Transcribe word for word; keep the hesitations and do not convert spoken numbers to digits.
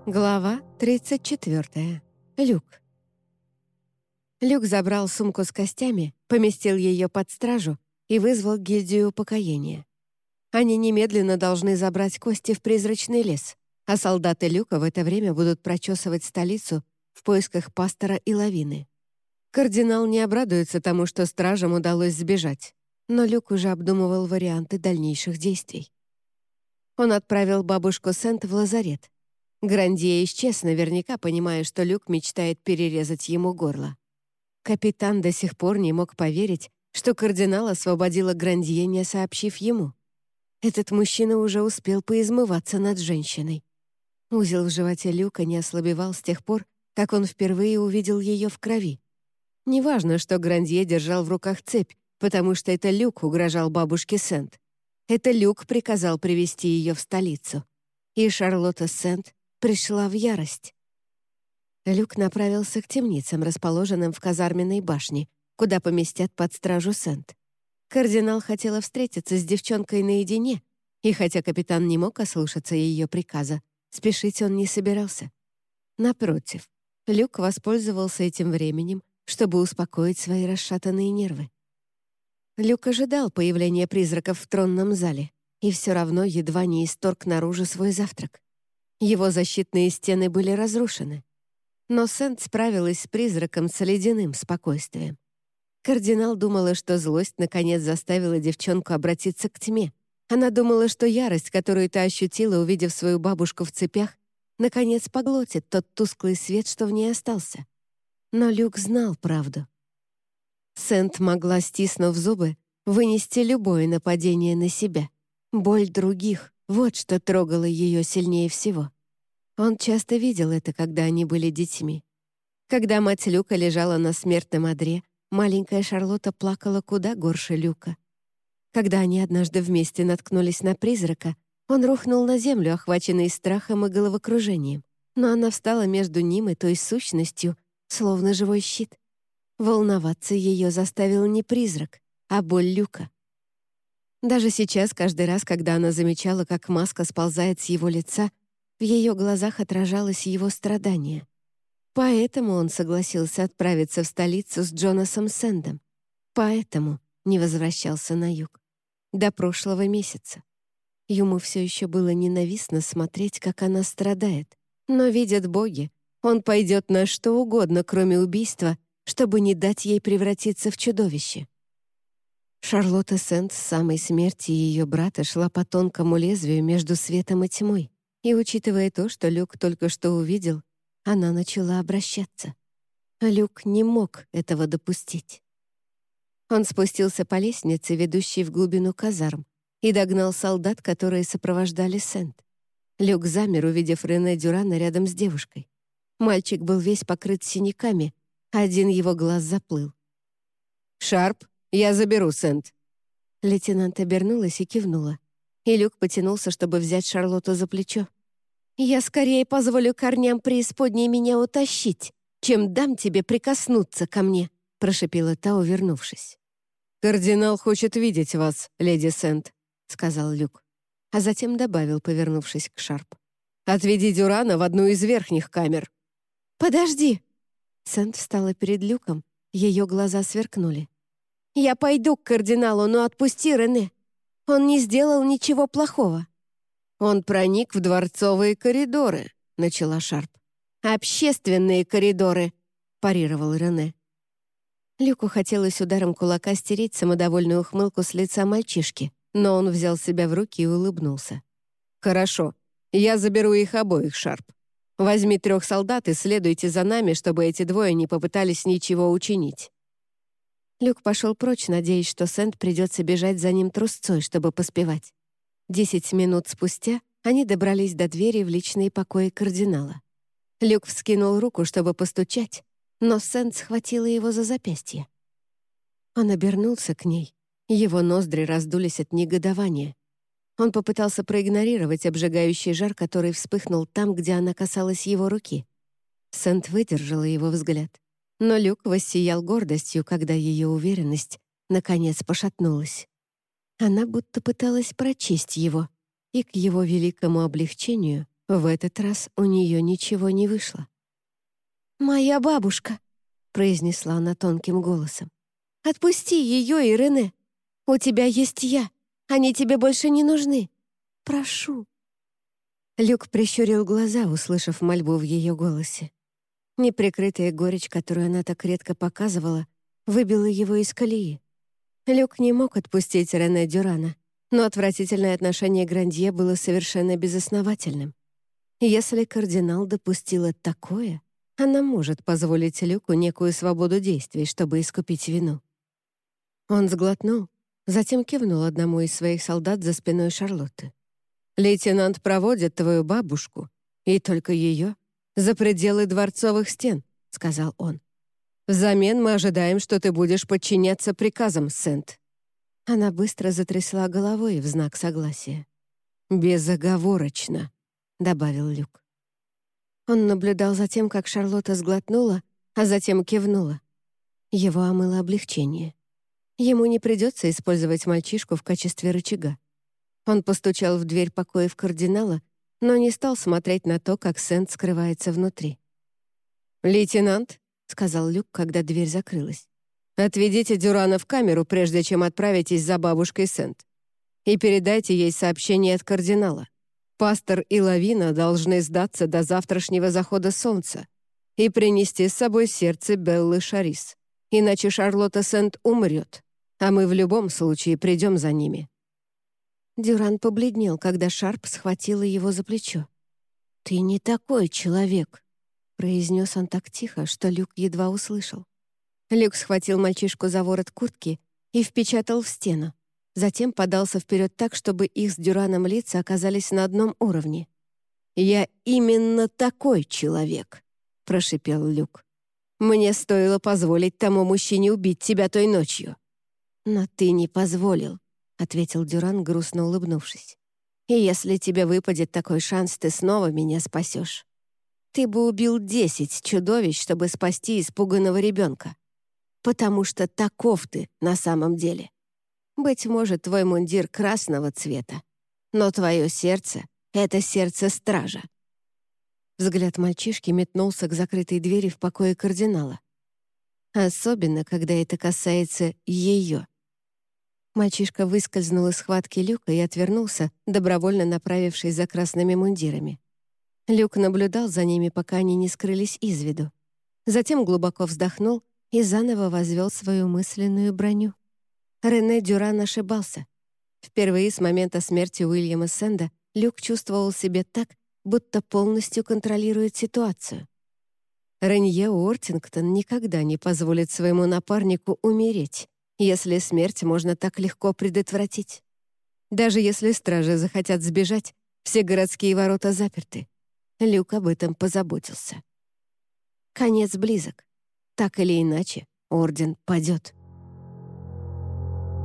Глава тридцать четвёртая. Люк. Люк забрал сумку с костями, поместил ее под стражу и вызвал гильдию упокоения. Они немедленно должны забрать кости в призрачный лес, а солдаты Люка в это время будут прочесывать столицу в поисках пастора и лавины. Кардинал не обрадуется тому, что стражам удалось сбежать, но Люк уже обдумывал варианты дальнейших действий. Он отправил бабушку Сент в лазарет. Грандье исчез, наверняка понимая, что Люк мечтает перерезать ему горло. Капитан до сих пор не мог поверить, что кардинал освободила Грандье, не сообщив ему. Этот мужчина уже успел поизмываться над женщиной. Узел в животе Люка не ослабевал с тех пор, как он впервые увидел ее в крови. Неважно, что Грандье держал в руках цепь, потому что это Люк угрожал бабушке Сент. Это Люк приказал привести ее в столицу. И Шарлотта Сент пришла в ярость. Люк направился к темницам, расположенным в казарменной башне, куда поместят под стражу Сент. Кардинал хотела встретиться с девчонкой наедине, и хотя капитан не мог ослушаться ее приказа, спешить он не собирался. Напротив, Люк воспользовался этим временем, чтобы успокоить свои расшатанные нервы. Люк ожидал появления призраков в тронном зале и все равно едва не исторг наружу свой завтрак. Его защитные стены были разрушены. Но Сент справилась с призраком с ледяным спокойствием. Кардинал думала, что злость наконец заставила девчонку обратиться к тьме. Она думала, что ярость, которую та ощутила, увидев свою бабушку в цепях, наконец поглотит тот тусклый свет, что в ней остался. Но Люк знал правду. Сент могла, стиснув зубы, вынести любое нападение на себя. Боль других — вот что трогало ее сильнее всего. Он часто видел это, когда они были детьми. Когда мать Люка лежала на смертном одре, маленькая Шарлотта плакала куда горше Люка. Когда они однажды вместе наткнулись на призрака, он рухнул на землю, охваченный страхом и головокружением. Но она встала между ним и той сущностью, словно живой щит. Волноваться ее заставил не призрак, а боль Люка. Даже сейчас, каждый раз, когда она замечала, как маска сползает с его лица, в ее глазах отражалось его страдание. Поэтому он согласился отправиться в столицу с Джонасом Сэндом. Поэтому не возвращался на юг. До прошлого месяца. Ему все еще было ненавистно смотреть, как она страдает. Но, видят боги, он пойдет на что угодно, кроме убийства, чтобы не дать ей превратиться в чудовище. Шарлотта Сент с самой смерти ее брата шла по тонкому лезвию между светом и тьмой. И, учитывая то, что Люк только что увидел, она начала обращаться. А Люк не мог этого допустить. Он спустился по лестнице, ведущей в глубину казарм, и догнал солдат, которые сопровождали Сент. Люк замер, увидев Рене Дюрана рядом с девушкой. Мальчик был весь покрыт синяками, а один его глаз заплыл. «Шарп, я заберу Сент». Лейтенант обернулась и кивнула. И Люк потянулся, чтобы взять Шарлотту за плечо. «Я скорее позволю корням преисподней меня утащить, чем дам тебе прикоснуться ко мне», прошипела та, увернувшись. «Кардинал хочет видеть вас, леди Сент», — сказал Люк, а затем добавил, повернувшись к Шарп. «Отведи Дюрана в одну из верхних камер». «Подожди!» Сент встала перед Люком, ее глаза сверкнули. «Я пойду к кардиналу, но отпусти Рене. Он не сделал ничего плохого». «Он проник в дворцовые коридоры», — начала Шарп. «Общественные коридоры», — парировал Рене. Люку хотелось ударом кулака стереть самодовольную ухмылку с лица мальчишки, но он взял себя в руки и улыбнулся. «Хорошо, я заберу их обоих, Шарп. Возьми трех солдат и следуйте за нами, чтобы эти двое не попытались ничего учинить». Люк пошел прочь, надеясь, что Сент придется бежать за ним трусцой, чтобы поспевать. Десять минут спустя они добрались до двери в личные покои кардинала. Люк вскинул руку, чтобы постучать, но Сент схватила его за запястье. Он обернулся к ней. Его ноздри раздулись от негодования. Он попытался проигнорировать обжигающий жар, который вспыхнул там, где она касалась его руки. Сент выдержала его взгляд. Но Люк воссиял гордостью, когда ее уверенность наконец пошатнулась. Она будто пыталась прочесть его, и к его великому облегчению В этот раз у нее ничего не вышло. «Моя бабушка», — произнесла она тонким голосом. «Отпусти ее и Рене. У тебя есть я. Они тебе больше не нужны. Прошу». Люк прищурил глаза, услышав мольбу в ее голосе. Неприкрытая горечь, которую она так редко показывала, выбила его из колеи. Люк не мог отпустить Рене Дюрана, но отвратительное отношение Грандье было совершенно безосновательным. Если кардинал допустила такое, она может позволить Люку некую свободу действий, чтобы искупить вину. Он сглотнул, затем кивнул одному из своих солдат за спиной Шарлотты. «Лейтенант проводит твою бабушку, и только ее, за пределы дворцовых стен», — сказал он. «Взамен мы ожидаем, что ты будешь подчиняться приказам, Сент». Она быстро затрясла головой в знак согласия. «Безоговорочно», — добавил Люк. Он наблюдал за тем, как Шарлотта сглотнула, а затем кивнула. Его омыло облегчение. Ему не придется использовать мальчишку в качестве рычага. Он постучал в дверь покоев кардинала, но не стал смотреть на то, как Сент скрывается внутри. «Лейтенант», — сказал Люк, когда дверь закрылась, «отведите Дюрана в камеру, прежде чем отправитесь за бабушкой Сент, и передайте ей сообщение от кардинала. Пастор и Лавина должны сдаться до завтрашнего захода солнца и принести с собой сердце Беллы Шарис, иначе Шарлотта Сент умрет, а мы в любом случае придем за ними». Дюран побледнел, когда Шарп схватила его за плечо. «Ты не такой человек», — произнес он так тихо, что Люк едва услышал. Люк схватил мальчишку за ворот куртки и впечатал в стену, затем подался вперед так, чтобы их с Дюраном лица оказались на одном уровне. «Я именно такой человек», — прошипел Люк. «Мне стоило позволить тому мужчине убить тебя той ночью». «Но ты не позволил», — ответил Дюран, грустно улыбнувшись. «И если тебе выпадет такой шанс, ты снова меня спасешь. Ты бы убил десять чудовищ, чтобы спасти испуганного ребенка. Потому что таков ты на самом деле. Быть может, твой мундир красного цвета, но твое сердце — это сердце стража». Взгляд мальчишки метнулся к закрытой двери в покое кардинала. Особенно, когда это касается ее. Мальчишка выскользнул из схватки Люка и отвернулся, добровольно направившись за красными мундирами. Люк наблюдал за ними, пока они не скрылись из виду. Затем глубоко вздохнул и заново возвел свою мысленную броню. Рене Дюран ошибался. Впервые с момента смерти Уильяма Сэнда Люк чувствовал себя так, будто полностью контролирует ситуацию. Ренье Уортингтон никогда не позволит своему напарнику умереть, если смерть можно так легко предотвратить. Даже если стражи захотят сбежать, все городские ворота заперты. Люк об этом позаботился. Конец близок. Так или иначе, орден падет.